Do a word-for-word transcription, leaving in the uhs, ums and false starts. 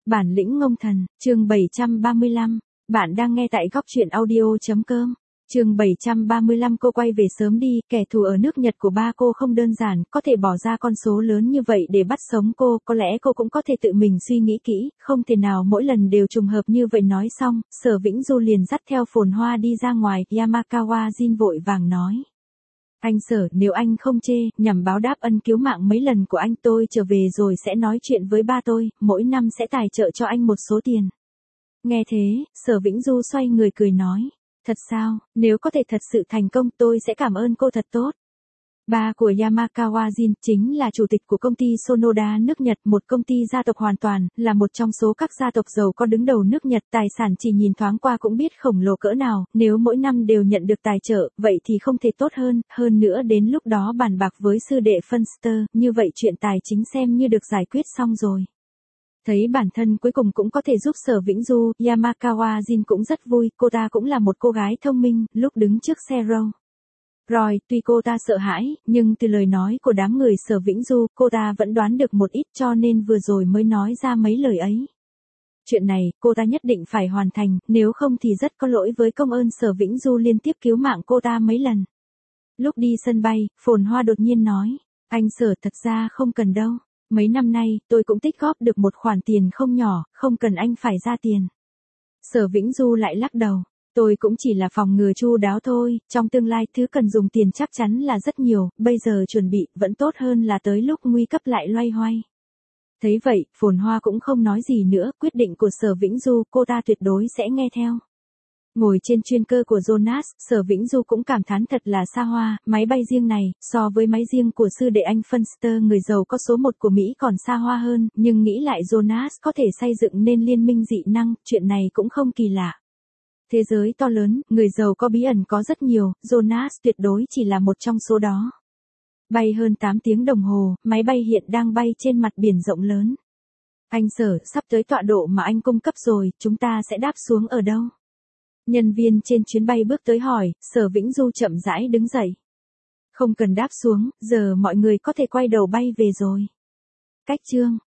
Bản lĩnh ngông thần, chương bảy trăm ba mươi lăm. Bạn đang nghe tại góc truyện audio.com. Chương bảy trăm ba mươi lăm. Cô quay về sớm đi, kẻ thù ở nước Nhật của ba cô không đơn giản, có thể bỏ ra con số lớn như vậy để bắt sống cô, có lẽ cô cũng có thể tự mình suy nghĩ kỹ, không thể nào mỗi lần đều trùng hợp như vậy. Nói xong, Sở Vĩnh Du liền dắt theo Phồn Hoa đi ra ngoài, Yamakawa Jin vội vàng nói. Anh Sở, nếu anh không chê, nhằm báo đáp ân cứu mạng mấy lần của anh, tôi trở về rồi sẽ nói chuyện với ba tôi, mỗi năm sẽ tài trợ cho anh một số tiền. Nghe thế, Sở Vĩnh Du xoay người cười nói. Thật sao, nếu có thể thật sự thành công tôi sẽ cảm ơn cô thật tốt. Ba của Yamakawa Jin chính là chủ tịch của công ty Sonoda nước Nhật, một công ty gia tộc hoàn toàn, là một trong số các gia tộc giàu có đứng đầu nước Nhật. Tài sản chỉ nhìn thoáng qua cũng biết khổng lồ cỡ nào, nếu mỗi năm đều nhận được tài trợ, vậy thì không thể tốt hơn, hơn nữa đến lúc đó bàn bạc với sư đệ Funster, như vậy chuyện tài chính xem như được giải quyết xong rồi. Thấy bản thân cuối cùng cũng có thể giúp Sở Vĩnh Du, Yamakawa Jin cũng rất vui, cô ta cũng là một cô gái thông minh, lúc đứng trước xe Rolls Royce, tuy cô ta sợ hãi, nhưng từ lời nói của đám người Sở Vĩnh Du, cô ta vẫn đoán được một ít cho nên vừa rồi mới nói ra mấy lời ấy. Chuyện này, cô ta nhất định phải hoàn thành, nếu không thì rất có lỗi với công ơn Sở Vĩnh Du liên tiếp cứu mạng cô ta mấy lần. Lúc đi sân bay, Phồn Hoa đột nhiên nói, anh Sở thật ra không cần đâu. Mấy năm nay, tôi cũng tích góp được một khoản tiền không nhỏ, không cần anh phải ra tiền. Sở Vĩnh Du lại lắc đầu. Tôi cũng chỉ là phòng ngừa chu đáo thôi, trong tương lai thứ cần dùng tiền chắc chắn là rất nhiều, bây giờ chuẩn bị vẫn tốt hơn là tới lúc nguy cấp lại loay hoay. Thấy vậy, Phồn Hoa cũng không nói gì nữa, quyết định của Sở Vĩnh Du cô ta tuyệt đối sẽ nghe theo. Ngồi trên chuyên cơ của Jonas, Sở Vĩnh Du cũng cảm thán thật là xa hoa, máy bay riêng này, so với máy riêng của sư đệ anh Funster người giàu có số một của Mỹ còn xa hoa hơn, nhưng nghĩ lại Jonas có thể xây dựng nên liên minh dị năng, chuyện này cũng không kỳ lạ. Thế giới to lớn, người giàu có bí ẩn có rất nhiều, Jonas tuyệt đối chỉ là một trong số đó. Bay hơn tám tiếng đồng hồ, máy bay hiện đang bay trên mặt biển rộng lớn. Anh Sở, sắp tới tọa độ mà anh cung cấp rồi, chúng ta sẽ đáp xuống ở đâu? Nhân viên trên chuyến bay bước tới hỏi, Sở Vĩnh Du chậm rãi đứng dậy. Không cần đáp xuống, giờ mọi người có thể quay đầu bay về rồi. Cách chương